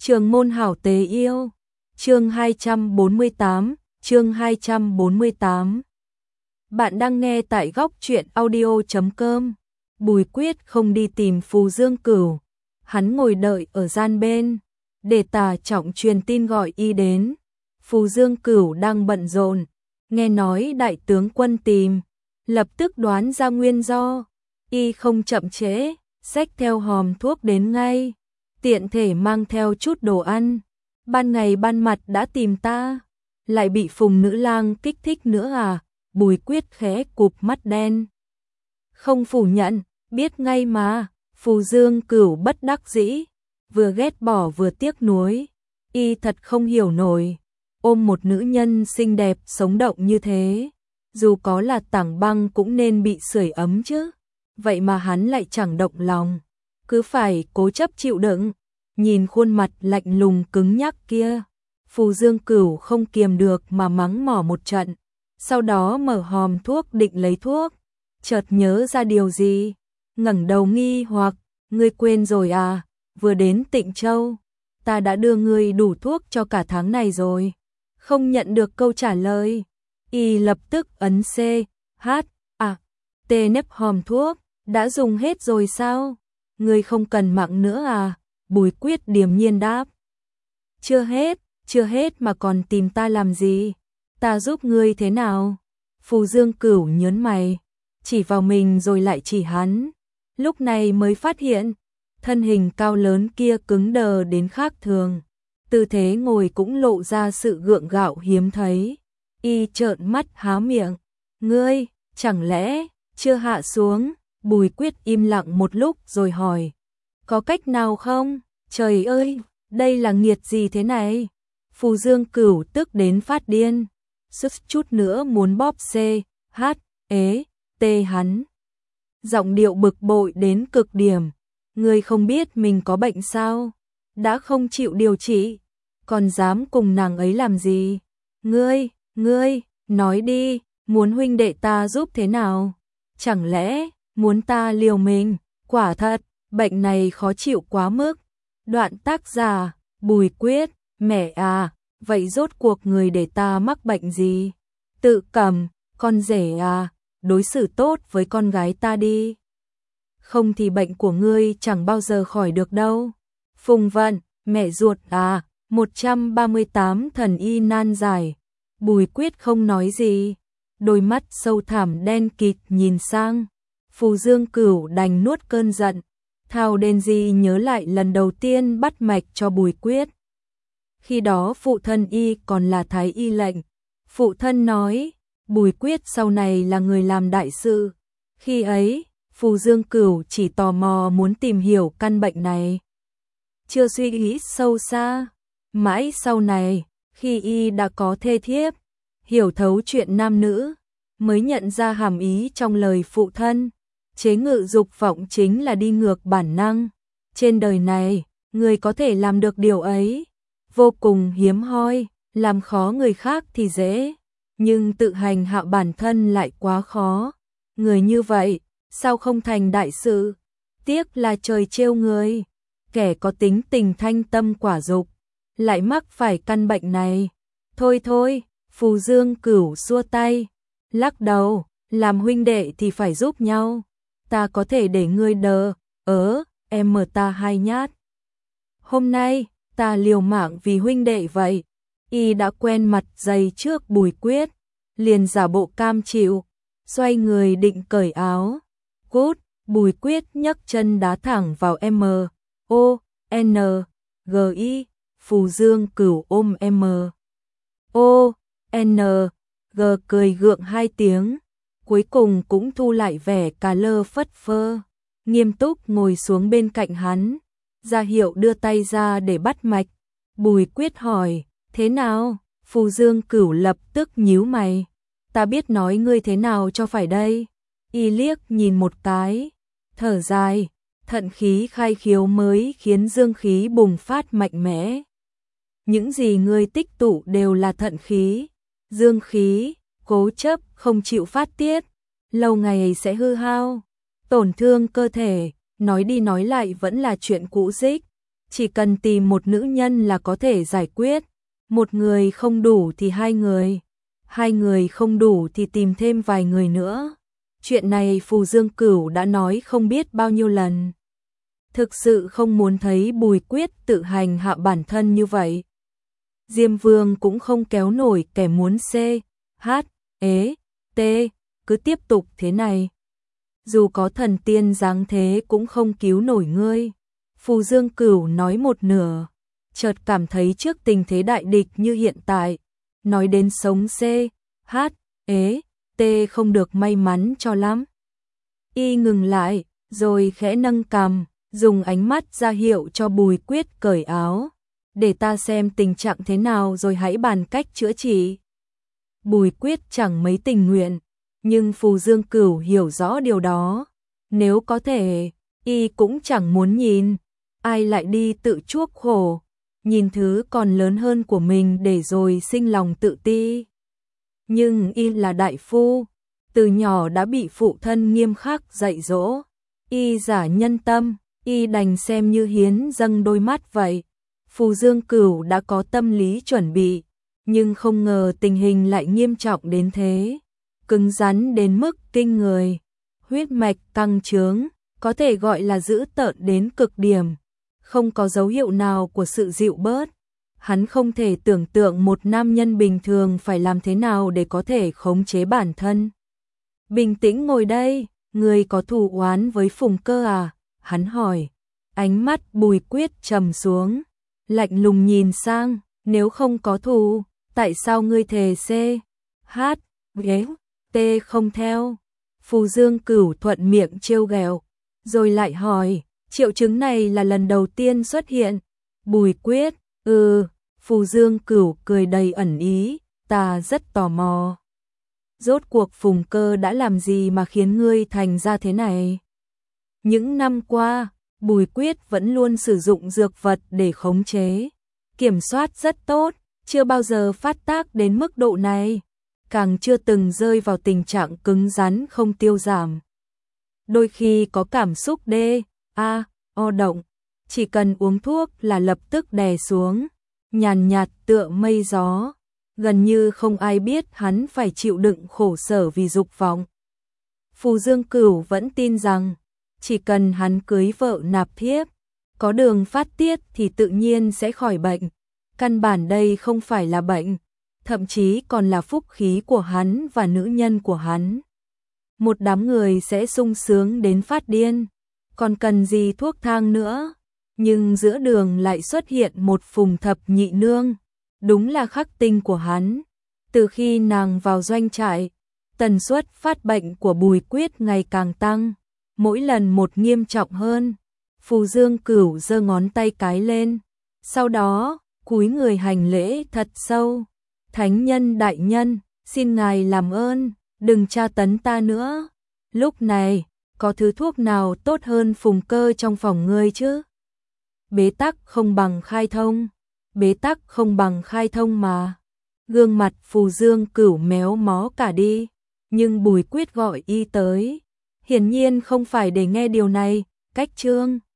Trường môn hảo tế yêu. Chương 248. Bạn đang nghe tại góc truyện audio.com. Bùi Quyết không đi tìm Phù Dương Cửu, hắn ngồi đợi ở gian bên, để Tả Trọng truyền tin gọi y đến. Phù Dương Cửu đang bận rộn, nghe nói đại tướng quân tìm, lập tức đoán ra nguyên do, y không chậm trễ, xách theo hòm thuốc đến ngay, tiện thể mang theo chút đồ ăn. Ban ngày ban mặt đã tìm ta, lại bị Phùng nữ lang kích thích nữa à? Bùi Quyết khẽ cụp mắt đen. Không phủ nhận, biết ngay mà. Phù Dương Cửu bất đắc dĩ, vừa ghét bỏ vừa tiếc nuối. Y thật không hiểu nổi, ôm một nữ nhân xinh đẹp sống động như thế, dù có là tảng băng cũng nên bị sưởi ấm chứ. Vậy mà hắn lại chẳng động lòng, cứ phải cố chấp chịu đựng. Nhìn khuôn mặt lạnh lùng cứng nhắc kia, Phù Dương Cửu không kiềm được mà mắng mỏ một trận, sau đó mở hòm thuốc định lấy thuốc, chợt nhớ ra điều gì, ngẩng đầu nghi hoặc, ngươi quên rồi à, vừa đến Tịnh Châu, ta đã đưa ngươi đủ thuốc cho cả tháng này rồi. Không nhận được câu trả lời, y lập tức ấn C, H, A, T nếp hòm thuốc, đã dùng hết rồi sao? Ngươi không cần mạng nữa à? Bùi Quyết điềm nhiên đáp. Chưa hết mà còn tìm ta làm gì? Ta giúp ngươi thế nào? Phù Dương Cửu nhớn mày, chỉ vào mình rồi lại chỉ hắn. Lúc này mới phát hiện, thân hình cao lớn kia cứng đờ đến khác thường. Tư thế ngồi cũng lộ ra sự gượng gạo hiếm thấy. Y trợn mắt há miệng. Ngươi, chẳng lẽ, chưa hạ xuống? Bùi Quyết im lặng một lúc rồi hỏi. Có cách nào không? Trời ơi, đây là nghiệt gì thế này? Phù Dương Cửu tức đến phát điên, suýt chút nữa muốn bóp C, H, ế, T hắn. Giọng điệu bực bội đến cực điểm. Ngươi không biết mình có bệnh sao? Đã không chịu điều trị, còn dám cùng nàng ấy làm gì? Ngươi, nói đi, muốn huynh đệ ta giúp thế nào? Chẳng lẽ, muốn ta liều mình? Quả thật, bệnh này khó chịu quá mức. Đoạn tác giả, Bùi Quyết, mẹ à, vậy rốt cuộc người để ta mắc bệnh gì? Tự cầm, con rể à, đối xử tốt với con gái ta đi. Không thì bệnh của ngươi chẳng bao giờ khỏi được đâu. Phùng Vận, mẹ ruột à, 138 thần y nan giải. Bùi Quyết không nói gì, đôi mắt sâu thẳm đen kịt nhìn sang. Phù Dương Cửu đành nuốt cơn giận. Thao đen gì nhớ lại lần đầu tiên bắt mạch cho Bùi Quyết. Khi đó phụ thân y còn là thái y lệnh. Phụ thân nói, Bùi Quyết sau này là người làm đại sự. Khi ấy, Phù Dương Cửu chỉ tò mò muốn tìm hiểu căn bệnh này. Chưa suy nghĩ sâu xa. Mãi sau này, khi y đã có thê thiếp, hiểu thấu chuyện nam nữ, mới nhận ra hàm ý trong lời phụ thân. Chế ngự dục vọng chính là đi ngược bản năng. Trên đời này, người có thể làm được điều ấy, vô cùng hiếm hoi. Làm khó người khác thì dễ, nhưng tự hành hạ bản thân lại quá khó. Người như vậy, sao không thành đại sự? Tiếc là trời trêu người. Kẻ có tính tình thanh tâm quả dục, lại mắc phải căn bệnh này. Thôi, Phù Dương Cửu xua tay, lắc đầu, làm huynh đệ thì phải giúp nhau. Ta có thể để ngươi đờ, em mở ta hai nhát. Hôm nay, ta liều mạng vì huynh đệ vậy. Y đã quen mặt dày trước Bùi Quyết, liền giả bộ cam chịu, xoay người định cởi áo. Cút, Bùi Quyết nhấc chân đá thẳng vào M.O.N.G.I. Phù Dương Cửu ôm M.O.N.G. cười gượng hai tiếng. Cuối cùng cũng thu lại vẻ cà lơ phất phơ, nghiêm túc ngồi xuống bên cạnh hắn, ra hiệu đưa tay ra để bắt mạch. Bùi Quyết hỏi, thế nào? Phù Dương Cửu lập tức nhíu mày, ta biết nói ngươi thế nào cho phải đây? Y liếc nhìn một cái, thở dài, thận khí khai khiếu mới khiến dương khí bùng phát mạnh mẽ. Những gì ngươi tích tụ đều là thận khí, dương khí, cố chấp không chịu phát tiết, lâu ngày sẽ hư hao, tổn thương cơ thể, nói đi nói lại vẫn là chuyện cũ rích. chỉ cần tìm một nữ nhân là có thể giải quyết, một người không đủ thì hai người không đủ thì tìm thêm vài người nữa. Chuyện này Phù Dương Cửu đã nói không biết bao nhiêu lần. Thực sự không muốn thấy Bùi Quyết tự hành hạ bản thân như vậy. Diêm Vương cũng không kéo nổi kẻ muốn C, H, ế, T, cứ tiếp tục thế này. Dù có thần tiên giáng thế cũng không cứu nổi ngươi. Phù Dương Cửu nói một nửa, chợt cảm thấy trước tình thế đại địch như hiện tại, nói đến sống C, H, ế, T không được may mắn cho lắm. Y ngừng lại, rồi khẽ nâng cằm, dùng ánh mắt ra hiệu cho Bùi Quyết cởi áo. Để ta xem tình trạng thế nào rồi hãy bàn cách chữa trị. Bùi Quyết chẳng mấy tình nguyện, nhưng Phù Dương Cửu hiểu rõ điều đó. Nếu có thể, y cũng chẳng muốn nhìn. Ai lại đi tự chuốc khổ, nhìn thứ còn lớn hơn của mình để rồi sinh lòng tự ti. Nhưng y là đại phu, từ nhỏ đã bị phụ thân nghiêm khắc dạy dỗ. Y giả nhân tâm, y đành xem như hiến dâng đôi mắt vậy. Phù Dương Cửu đã có tâm lý chuẩn bị, nhưng không ngờ tình hình lại nghiêm trọng đến thế. Cứng rắn đến mức kinh người, huyết mạch căng trướng, có thể gọi là dữ tợn đến cực điểm. Không có dấu hiệu nào của sự dịu bớt. Hắn không thể tưởng tượng một nam nhân bình thường phải làm thế nào để có thể khống chế bản thân. Bình tĩnh ngồi đây, người có thù oán với Phùng Cơ à? Hắn hỏi. Ánh mắt Bùi Quyết trầm xuống, lạnh lùng nhìn sang, nếu không có thù, tại sao ngươi thề C, H, ghé, T không theo? Phù Dương Cửu thuận miệng trêu ghẹo, rồi lại hỏi, triệu chứng này là lần đầu tiên xuất hiện. Bùi Quyết, Phù Dương Cửu cười đầy ẩn ý, ta rất tò mò. Rốt cuộc Phùng Cơ đã làm gì mà khiến ngươi thành ra thế này? Những năm qua, Bùi Quyết vẫn luôn sử dụng dược vật để khống chế, kiểm soát rất tốt, chưa bao giờ phát tác đến mức độ này, càng chưa từng rơi vào tình trạng cứng rắn không tiêu giảm. Đôi khi có cảm xúc o động, chỉ cần uống thuốc là lập tức đè xuống, nhàn nhạt tựa mây gió, gần như không ai biết hắn phải chịu đựng khổ sở vì dục vọng. Phù Dương Cửu vẫn tin rằng, chỉ cần hắn cưới vợ nạp thiếp, có đường phát tiết thì tự nhiên sẽ khỏi bệnh. Căn bản đây không phải là bệnh, thậm chí còn là phúc khí của hắn và nữ nhân của hắn. Một đám người sẽ sung sướng đến phát điên, còn cần gì thuốc thang nữa. Nhưng giữa đường lại xuất hiện một Phùng Thập Nhị Nương, đúng là khắc tinh của hắn. Từ khi nàng vào doanh trại, tần suất phát bệnh của Bùi Quyết ngày càng tăng, mỗi lần một nghiêm trọng hơn. Phù Dương Cửu giơ ngón tay cái lên, sau đó cúi người hành lễ thật sâu. Thánh nhân đại nhân, xin ngài làm ơn, đừng tra tấn ta nữa. Lúc này, có thứ thuốc nào tốt hơn Phùng Cơ trong phòng ngươi chứ? Bế tắc không bằng khai thông, bế tắc không bằng khai thông mà. Gương mặt Phù Dương Cửu méo mó cả đi, nhưng Bùi Quyết gọi y tới, hiển nhiên không phải để nghe điều này. Cách chương